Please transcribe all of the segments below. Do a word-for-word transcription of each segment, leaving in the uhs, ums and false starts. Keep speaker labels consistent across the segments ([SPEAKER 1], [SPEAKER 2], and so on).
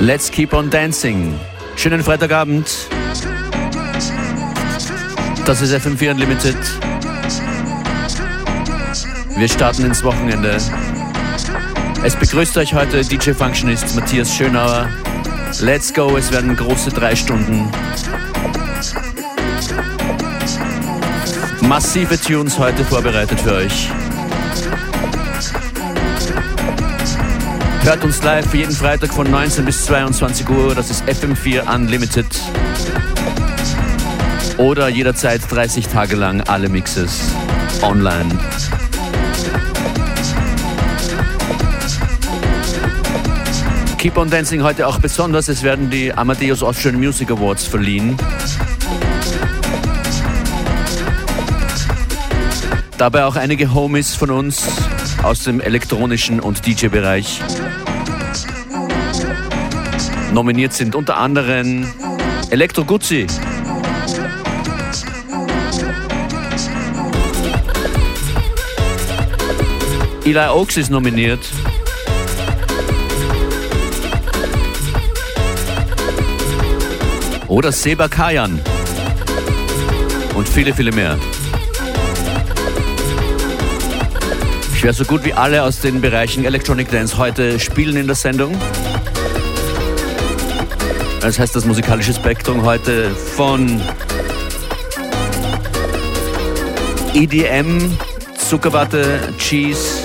[SPEAKER 1] Let's keep on dancing. Schönen Freitagabend. Das ist F M vier Unlimited. Wir starten ins Wochenende. Es begrüßt euch heute D J Functionist Matthias Schönauer. Let's go, es werden große drei Stunden. Massive Tunes heute vorbereitet für euch. Hört uns live jeden Freitag von neunzehn bis zweiundzwanzig Uhr. Das ist F M vier Unlimited. Oder jederzeit dreißig Tage lang alle Mixes online. Keep on Dancing heute auch besonders. Es werden die Amadeus Austrian Music Awards verliehen. Dabei auch einige Homies von uns aus dem elektronischen und D J-Bereich nominiert sind. Unter anderem Elektro Guzzi, Eli Oaks ist nominiert, oder Seba Kayan und viele, viele mehr. Ich werde so gut wie alle aus den Bereichen Electronic Dance heute spielen in der Sendung. Das heißt, das musikalische Spektrum heute von E D M, Zuckerwatte, Cheese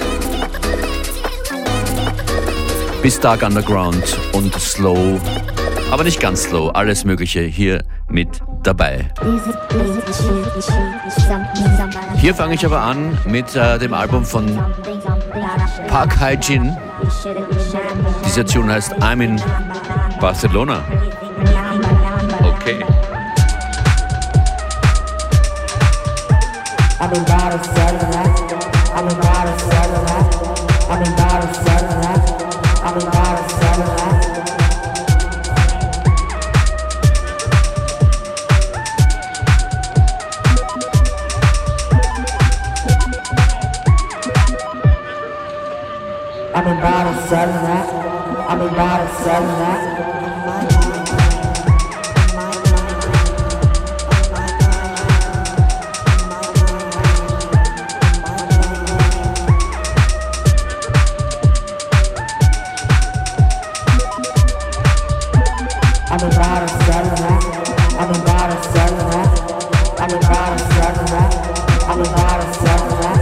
[SPEAKER 1] bis Dark Underground und Slow, aber nicht ganz Slow, alles Mögliche hier mit dabei. Hier fange ich aber an mit äh, dem Album von Park Hae-jin. Diese Tune heißt I'm in Barcelona. Okay. I'm in Barcelona. I'm in Barcelona. I'm in Barcelona. I'm in Barcelona. I'm in Barcelona, I'm in Barcelona. I'm in Barcelona, I'm in Barcelona, I'm in Barcelona, I'm in Barcelona.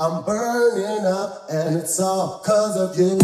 [SPEAKER 2] I'm burning up, and it's all cause of you.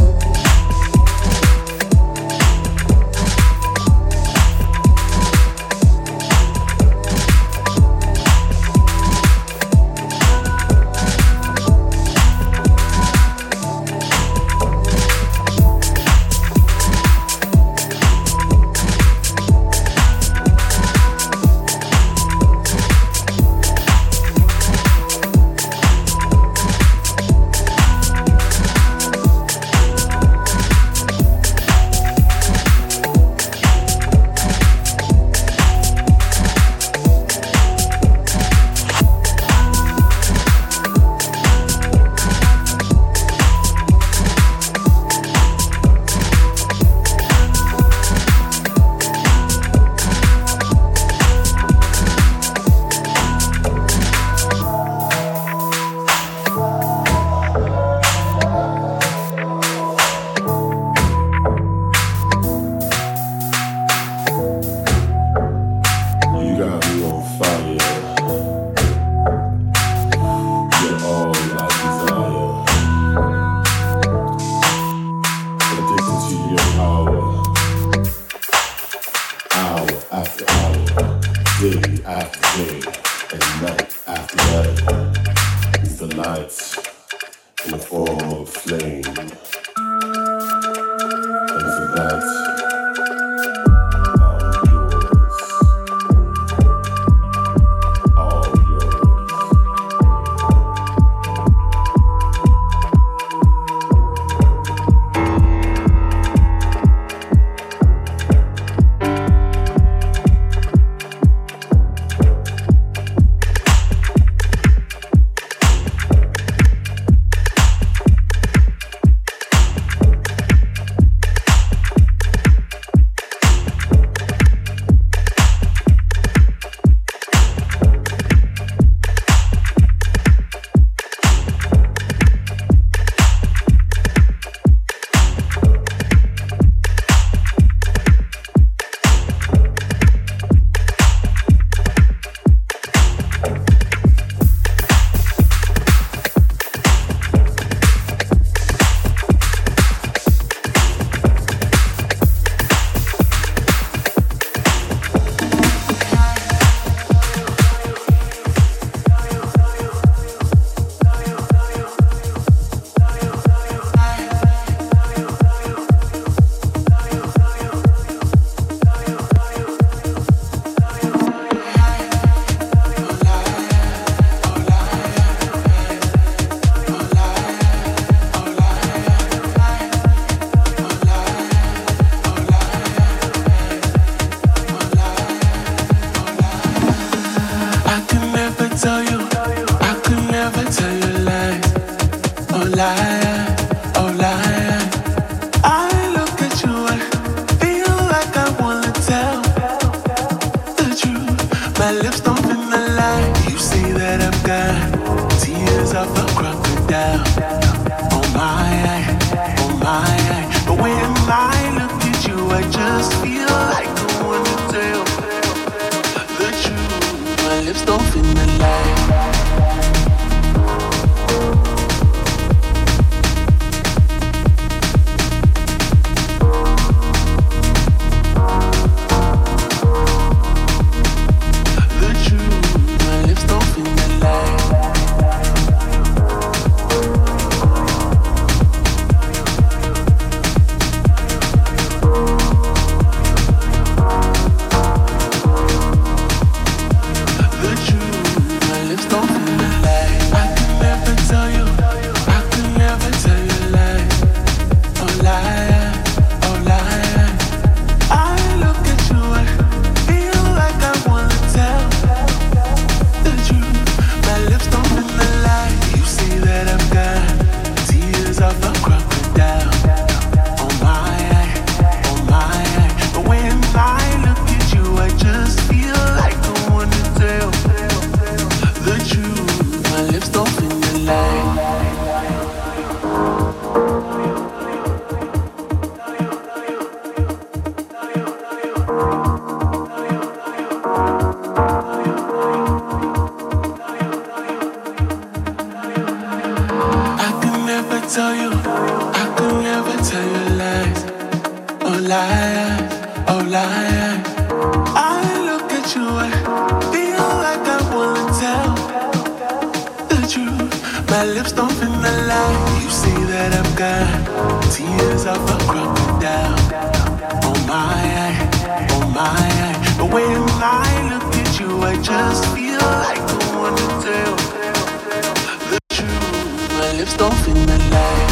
[SPEAKER 3] tell you, I could never tell you lies, oh lies, oh lies. I look at you, I feel like I wanna tell the truth. My lips don't fit the lie. You see that I've got tears of a crocodile. Oh my, oh my. But when I look at you, I just feel like I wanna tell the truth. My lips don't fit the lie.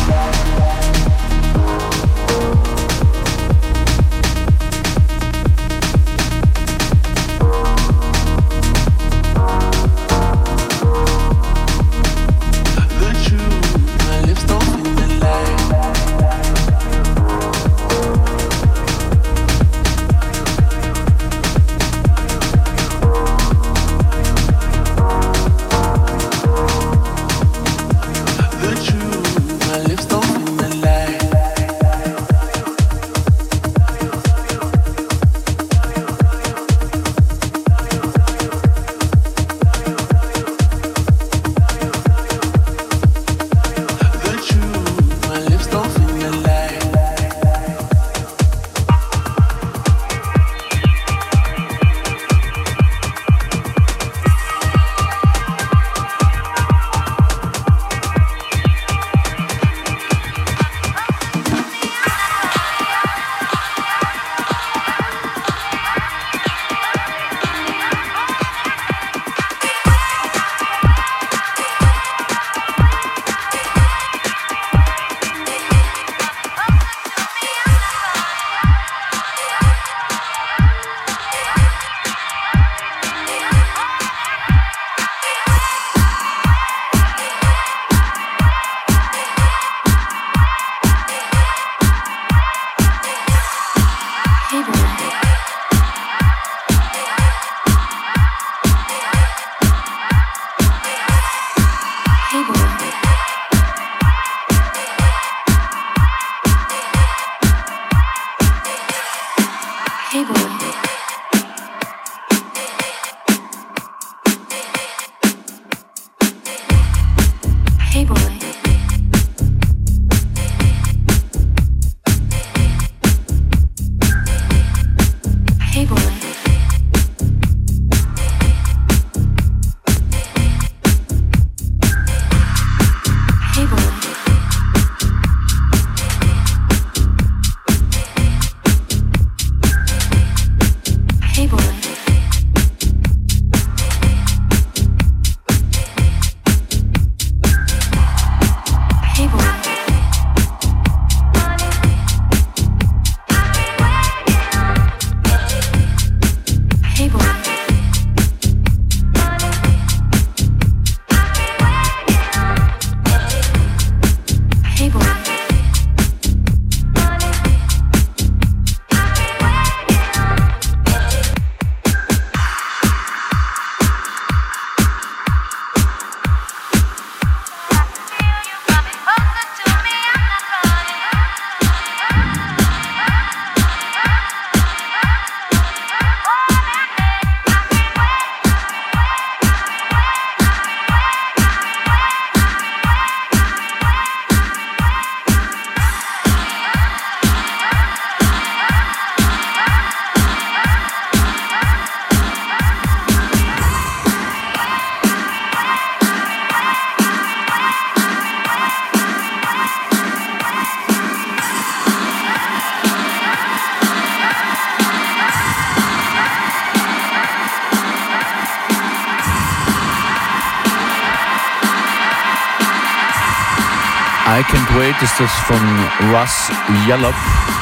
[SPEAKER 1] I Can't Wait ist das von Russ Yallop.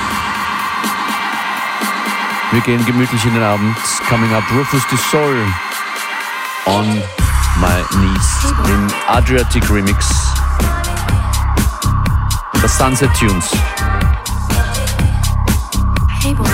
[SPEAKER 1] Wir gehen gemütlich in den Abend. Coming up, Rufus Du Sol on My Knees im Adriatic Remix. Das Sunset Tunes.
[SPEAKER 4] Hey boy.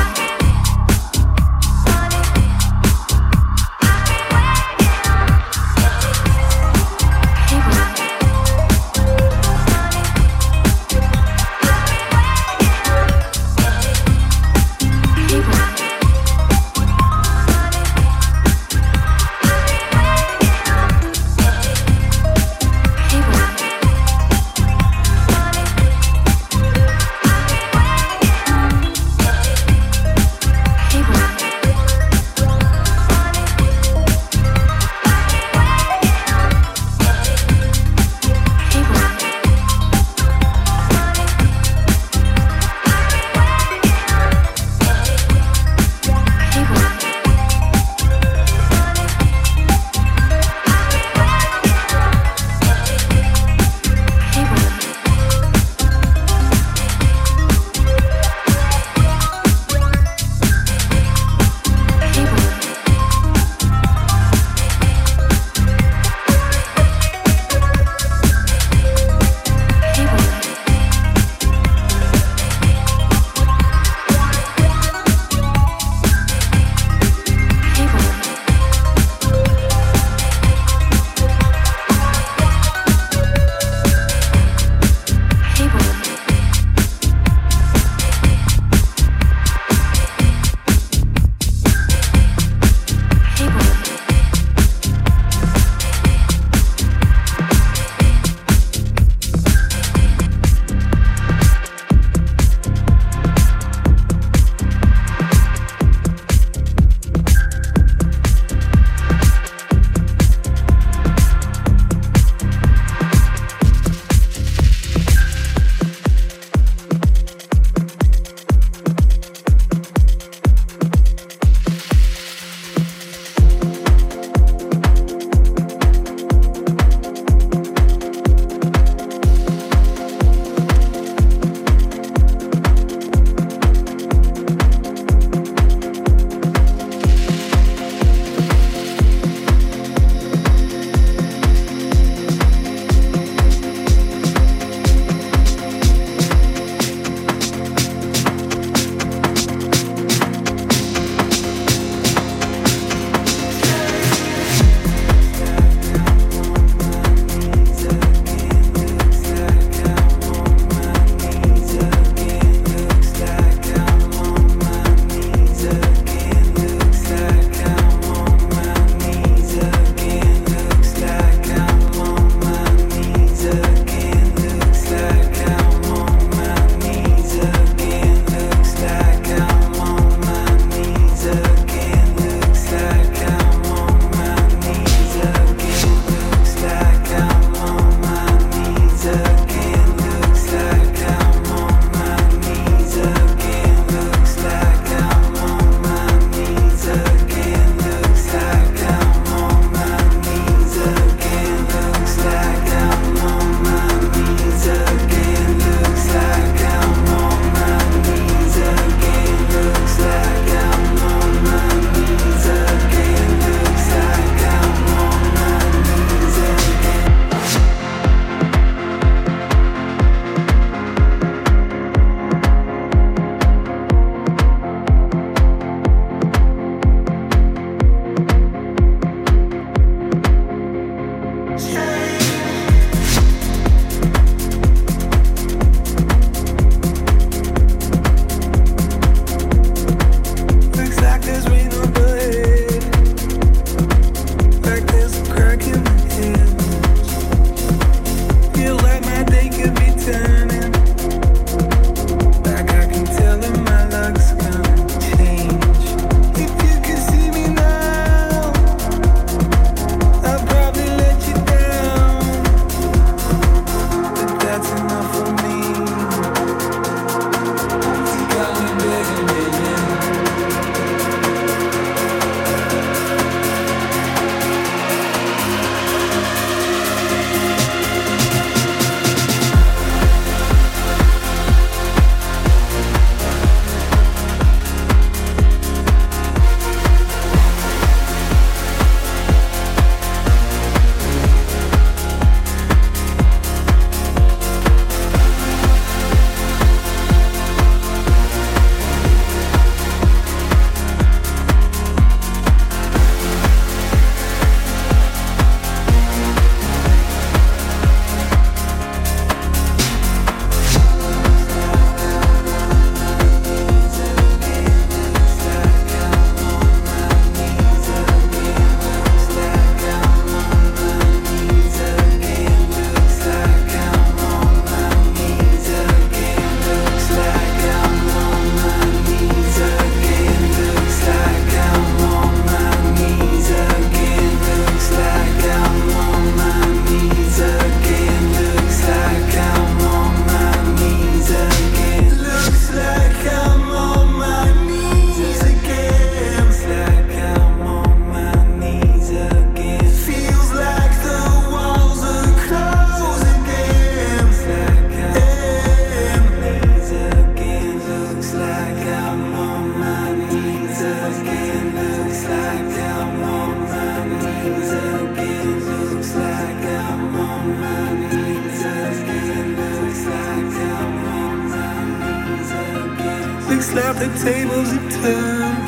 [SPEAKER 3] like the tables have turned,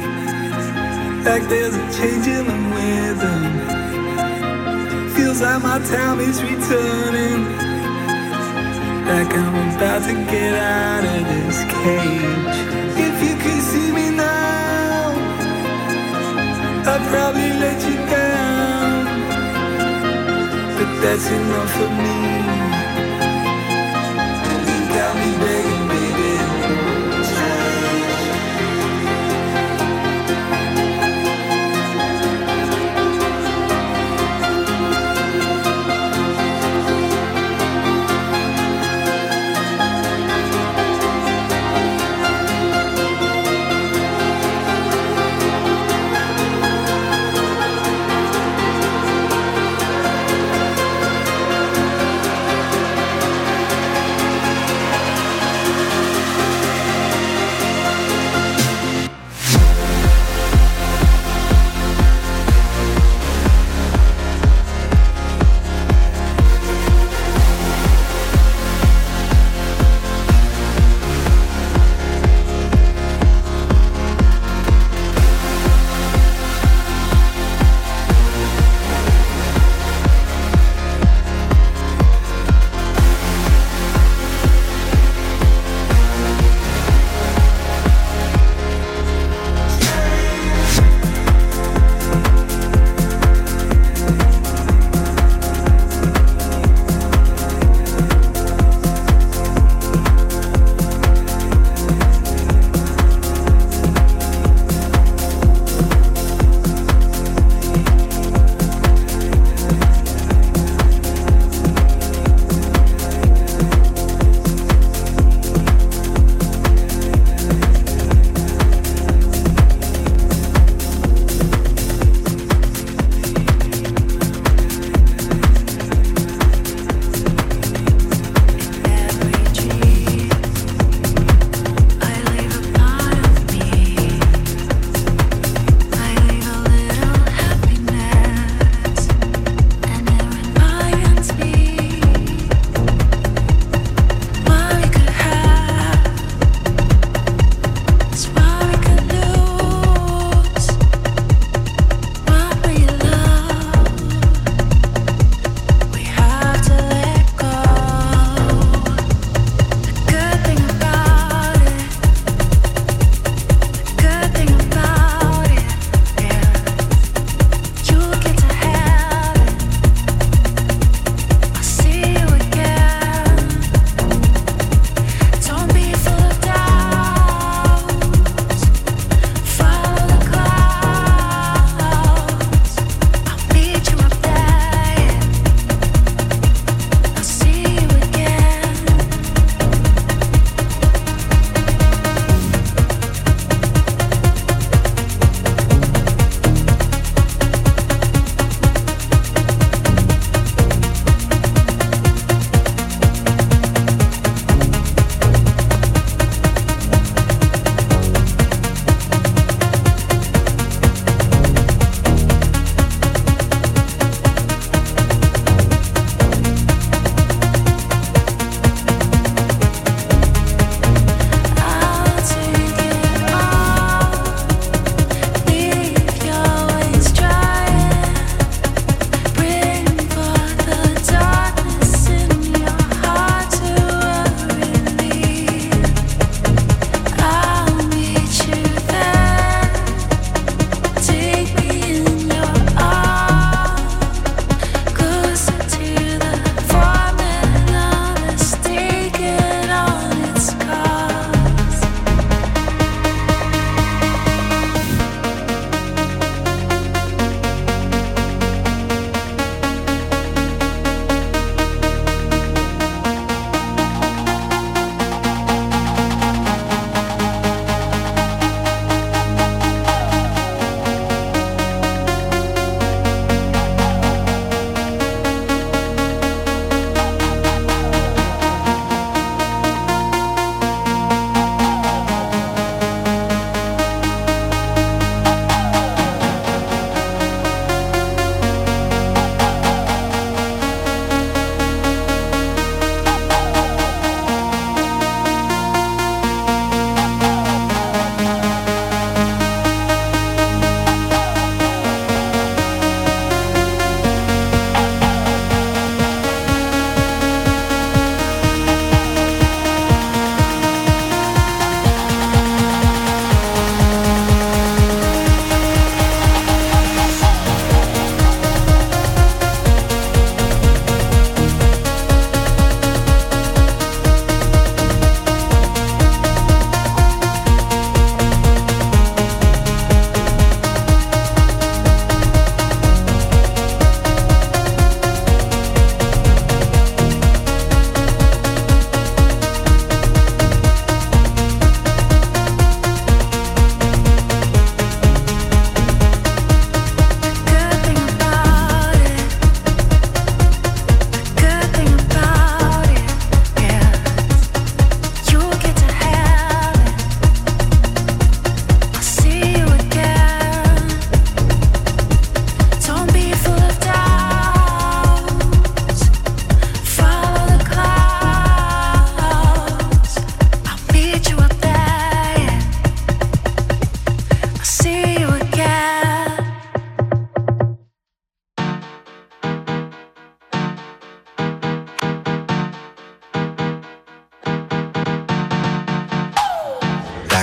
[SPEAKER 3] like there's a change in the rhythm. Feels like my time is returning, like I'm about to get out of this cage. If you could see me now, I'd probably let you down, but that's enough for me. You got me begging, baby.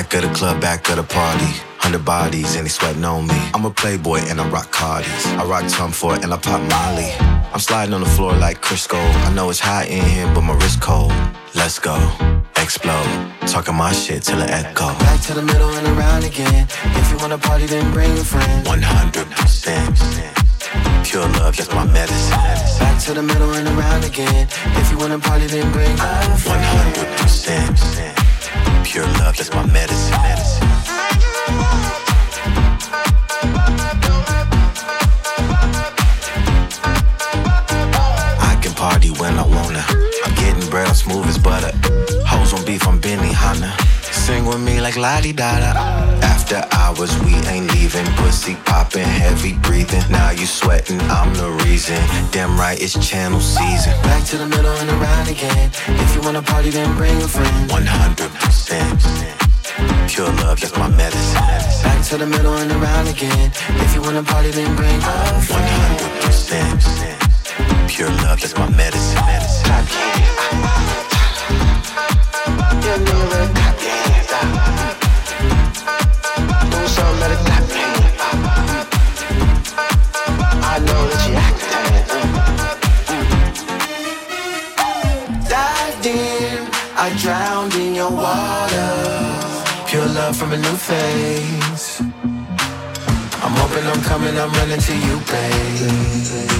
[SPEAKER 4] Back of the club, back of the party. Hundred bodies and they sweating on me. I'm a playboy and I rock Cardis. I rock Tom Ford and I pop Molly. I'm sliding on the floor like Crisco. I know it's hot in here, but my wrist cold. Let's go, explode. Talking my shit till it echo.
[SPEAKER 5] Back to the middle and around again. If you wanna party, then bring a friend.
[SPEAKER 4] One hundred percent. Pure love, that's my medicine.
[SPEAKER 5] Back to the middle and around again. If you wanna party, then bring a friend.
[SPEAKER 4] One hundred percent. Pure love, that's my medicine. medicine. I can party when I wanna. I'm getting bread, I'm smooth as butter. Hoes on beef, I'm Benny Hanna. Sing with me like la-di-da-da. After hours, we ain't leaving. Pussy popping, heavy breathing. Now you sweating, I'm the reason. Damn right, it's channel season.
[SPEAKER 5] Back to the middle and around again. If you wanna party, then bring a friend.
[SPEAKER 4] One hundred percent. Pure love, that's my medicine.
[SPEAKER 5] Back to the middle and around again. If you wanna party, then bring a friend.
[SPEAKER 4] One hundred percent. Pure love, that's my medicine. medicine.
[SPEAKER 5] You know that. Do something better, clap your hands. I know that you acting. Dived in, I drowned in your water. Pure love from a new face. I'm hoping I'm coming, I'm running to you, babe.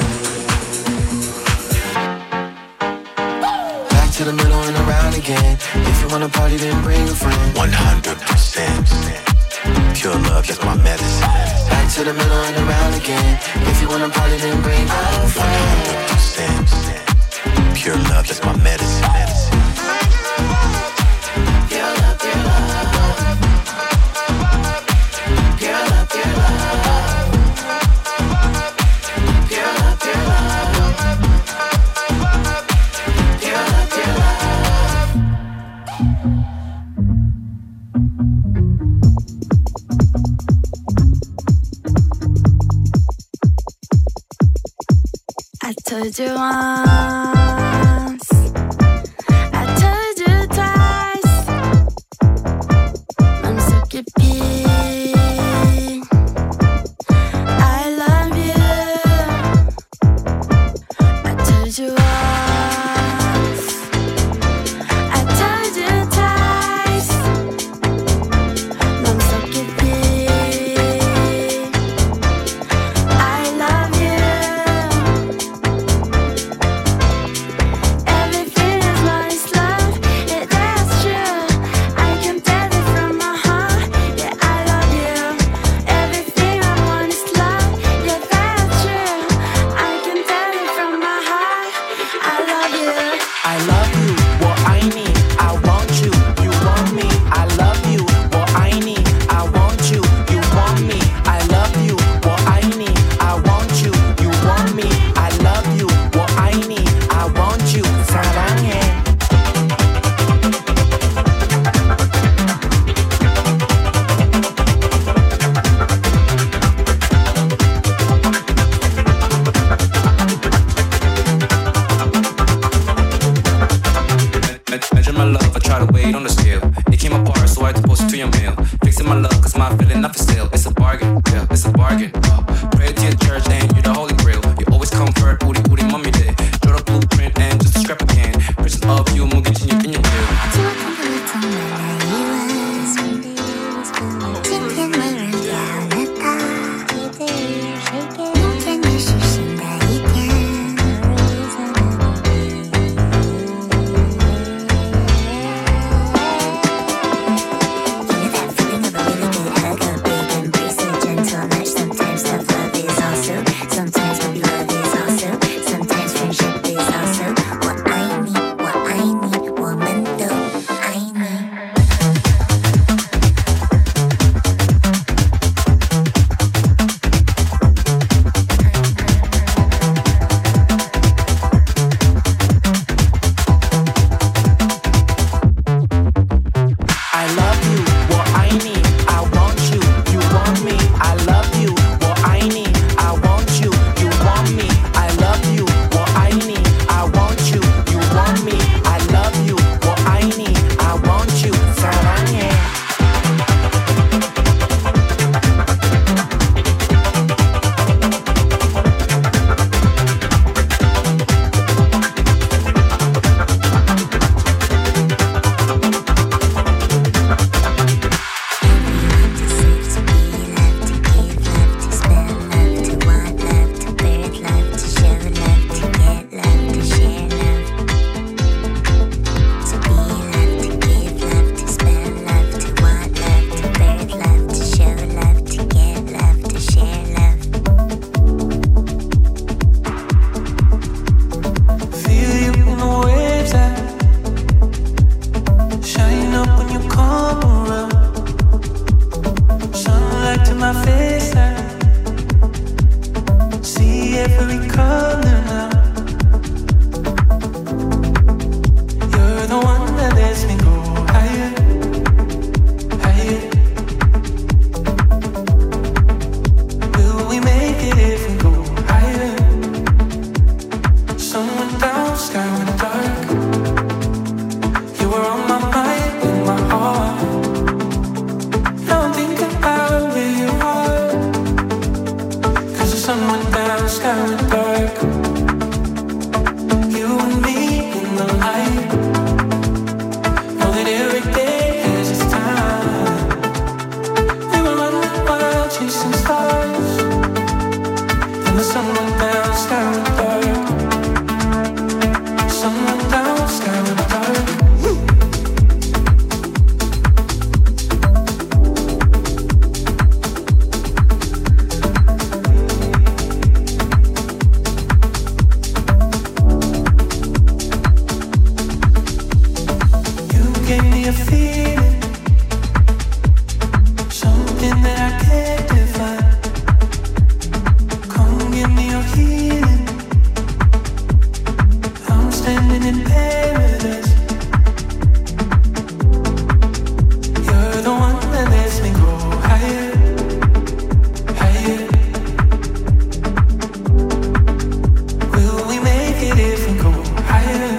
[SPEAKER 5] Back to the middle and around again. If you wanna party, then bring a friend.
[SPEAKER 4] One hundred percent. Pure love, that's my medicine.
[SPEAKER 5] Back to the middle and around again. If you wanna party, then bring a friend.
[SPEAKER 4] One hundred percent. Pure love, that's my medicine. medicine.
[SPEAKER 5] Pure love, pure love. Pure love, pure love. Pure love, pure love. Pure love, pure love.
[SPEAKER 6] I told you once, I told you twice. I'm so creepy. I love you. I told you once, I told you twice. I'm so creepy. I love you. Everything is nice, love. Yeah, that's true. I can tell it from my heart. Yeah, I love you. Everything I want is love. Yeah, that's true. I can tell it from my heart. I love you.
[SPEAKER 7] I love you, what I need, I want you, you want me. I love you, what I need, I want you, you want me. I love you, what I need, I want you, you want me. I love you, what I need, I want you. 사랑해.
[SPEAKER 8] Measure my love, I try to weigh it on the scale. It came apart, so I had to post it to your mail. Fixing my love, cause my feeling not for sale. It's a bargain, yeah, it's a bargain. Uh, pray to your church and you're the holy grail. You always comfort, booty, booty, mommy day. Draw the blueprint and just a scrap of can. Vision of you, moving in your, in your tail.
[SPEAKER 6] Sometimes
[SPEAKER 3] sky went dark. You were on my mind, in my heart. Now I'm thinking about where you are. Cause the sun went down, sky went dark. You and me in the light. Know that every day has its time. We were running wild, chasing stars. Then the sun went down, sky went dark. Sun went down, sky went dark. You gave me a feeling, something that I can't define. Come give me your healing. I'm standing in paradise. You're the one that lets me go higher, higher. Will we make it if we go higher?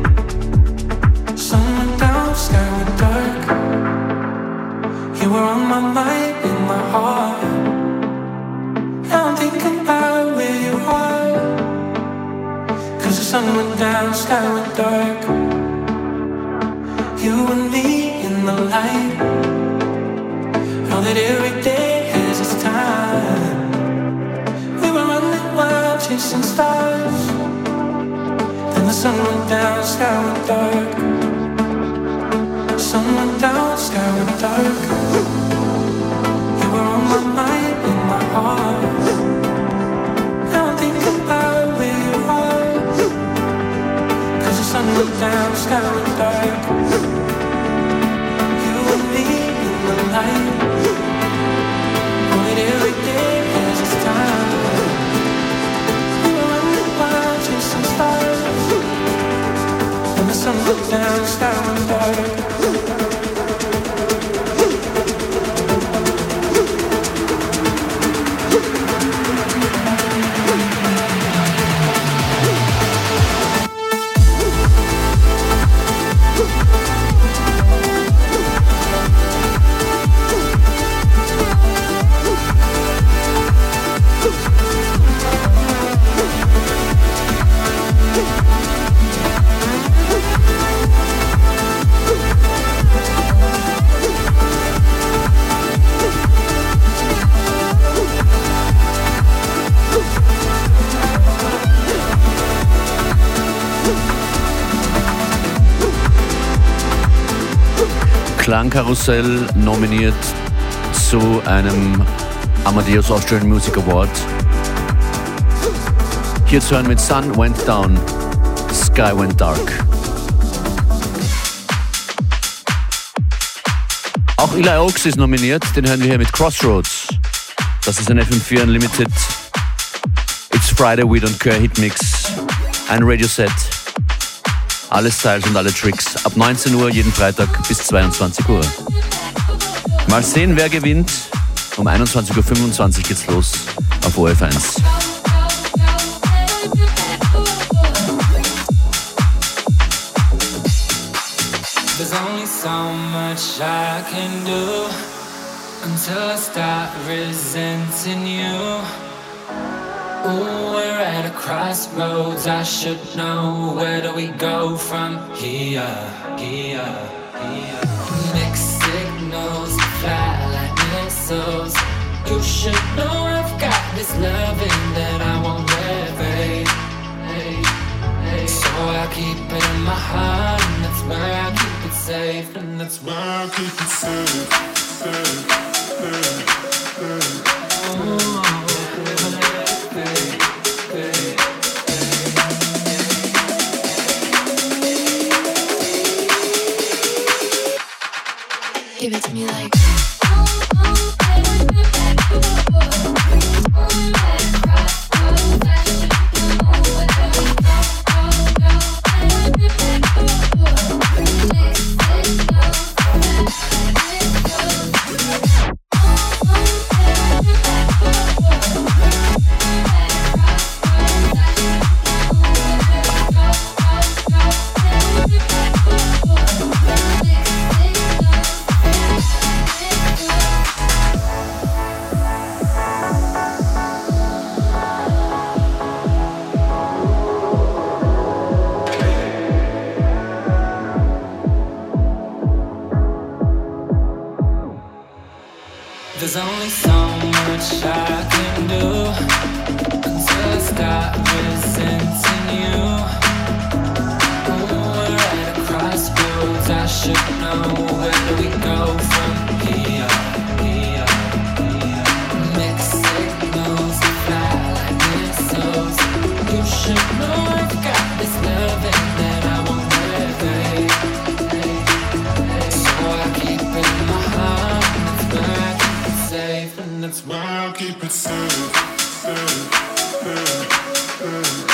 [SPEAKER 3] Sun went down, sky went dark. You were on my mind, in my heart. Now I'm thinking about where you are. Cause the sun went down, sky went dark. You and me in the light. Know that every day has its time. We were running wild, chasing stars. Then the sun went down, sky went dark. Sun went down, sky went dark. You were on my mind, in my heart. Now I'm thinking about where you are. Cause the sun went down, sky went dark. You and me in the light. Know that every day has its time. We were running wild, chasing stars. When the sun went down, sky went dark.
[SPEAKER 1] Klangkarussell nominiert zu einem Amadeus Austrian Music Award. Hier zu hören mit Sun Went Down, Sky Went Dark. Auch Eli Oaks ist nominiert, den hören wir hier mit Crossroads. Das ist ein F M vier Unlimited It's Friday We Don't Care Hitmix, ein Radioset. Alle Styles und alle Tricks ab neunzehn Uhr jeden Freitag bis zweiundzwanzig Uhr. Mal sehen, wer gewinnt. Um einundzwanzig Uhr fünfundzwanzig geht's los auf O F eins.
[SPEAKER 3] There's only so much I can do until I start resenting you. Ooh, we're at a crossroads, I should know. Where do we go from here? Here, here. Mixed signals fly like missiles. You should know I've got this loving that I won't let fade. Hey, hey. So I keep it in my heart, and that's where I keep it safe. And that's where I keep it safe, safe, safe, safe. Oh.
[SPEAKER 6] Give it to me like
[SPEAKER 7] only so much I can do until I stop resenting you. Ooh, we're at a crossroads, I should know where do we go from here. here, here. Mixed signals fly like missiles. You should know I've got this loving that I won't let fade. So I keep it in my heart, and that's where I keep it safe, and that's where I'll keep it safe, safe, safe, safe.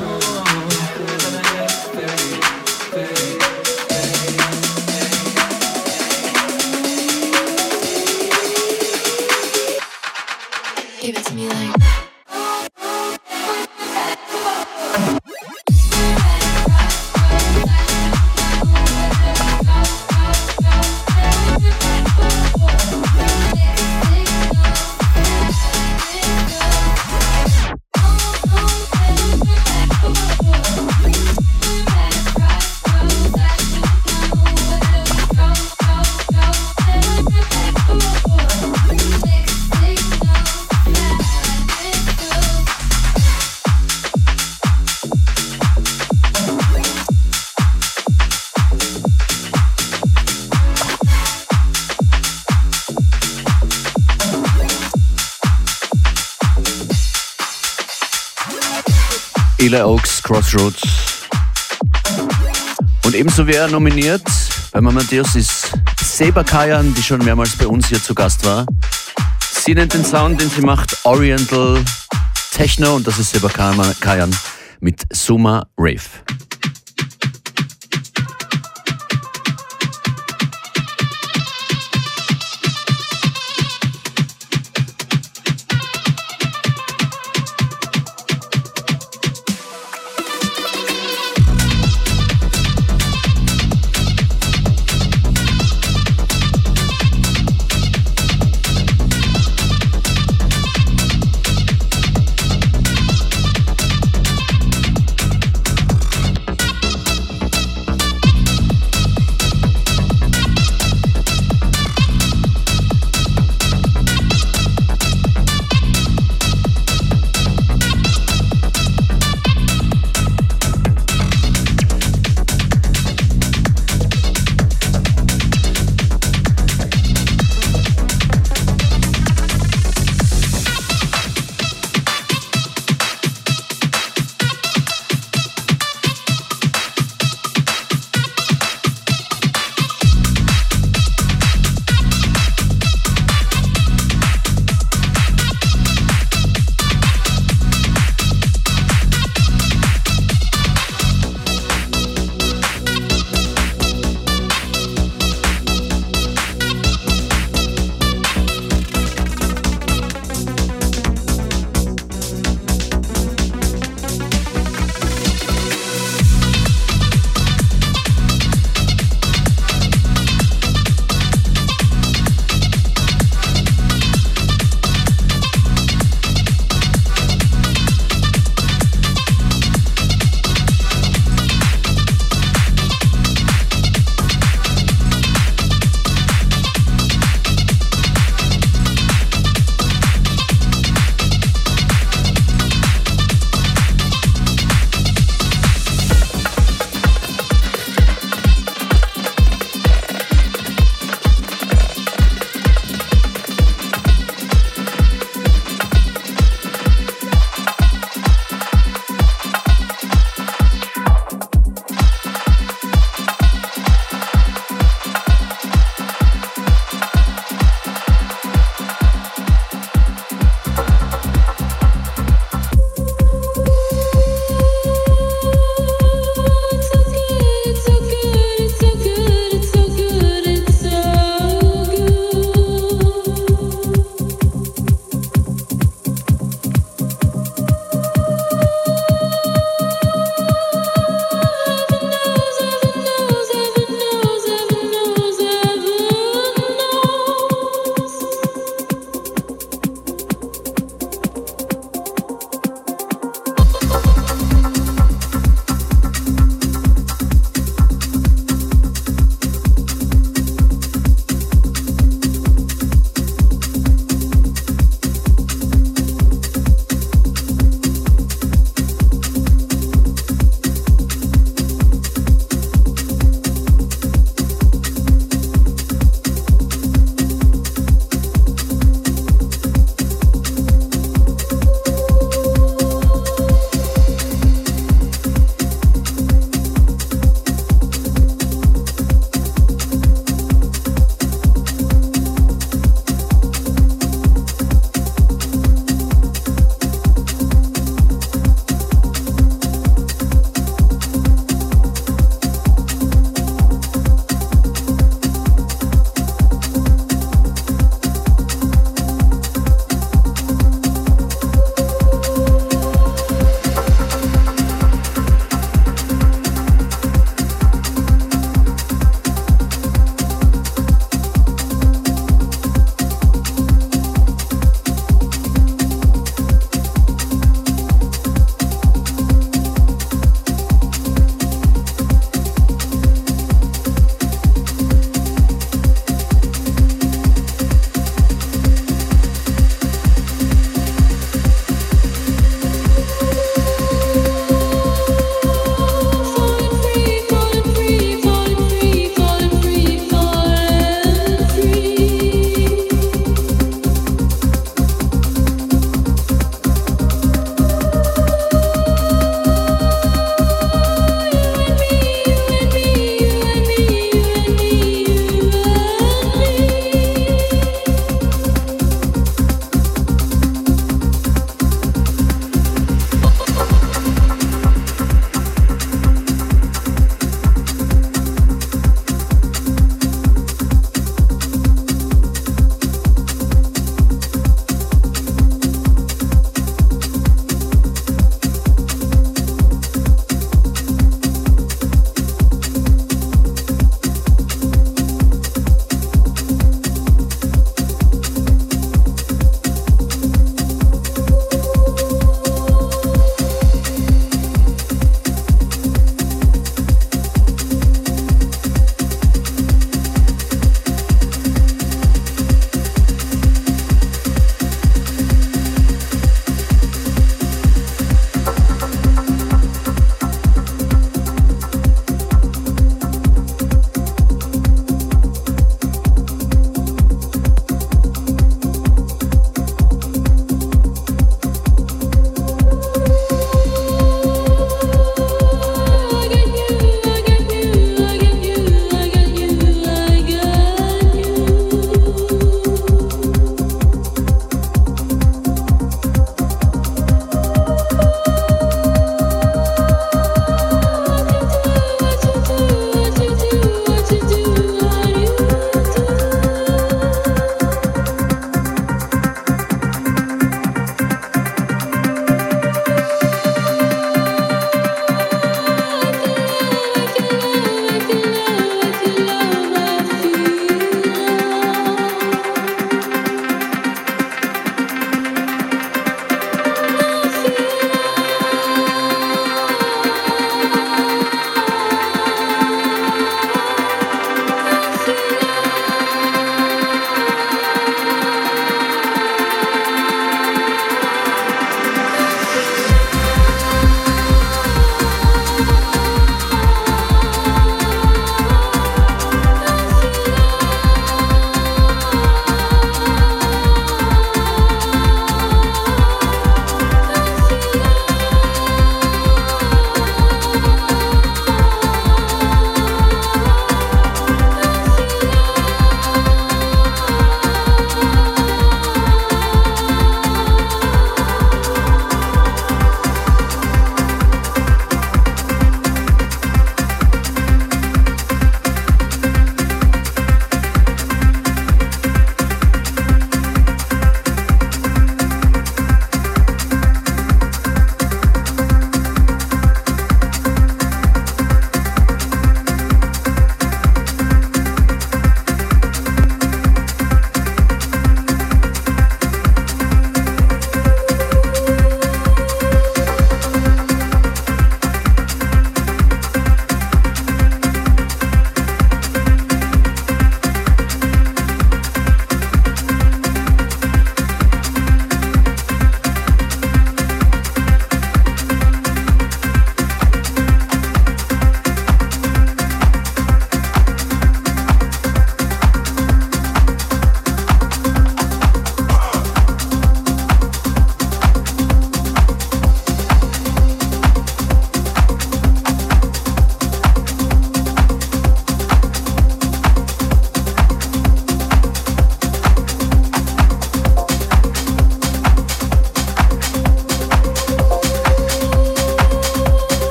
[SPEAKER 6] Give it to me like
[SPEAKER 1] Eli Oaks, Crossroads. Und ebenso wäre nominiert bei Amadeus ist Seba Kayan, die schon mehrmals bei uns hier zu Gast war. Sie nennt den Sound, den sie macht, Oriental Techno, und das ist Seba Kayan mit Suma Rave.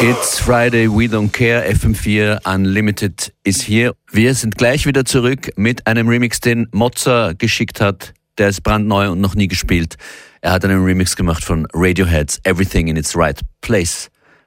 [SPEAKER 1] It's Friday, we don't care, F M vier Unlimited ist hier. Wir sind gleich wieder zurück mit einem Remix, den Mozza geschickt hat. Der ist brandneu und noch nie gespielt. Er hat einen Remix gemacht von Radiohead's Everything in its Right Place.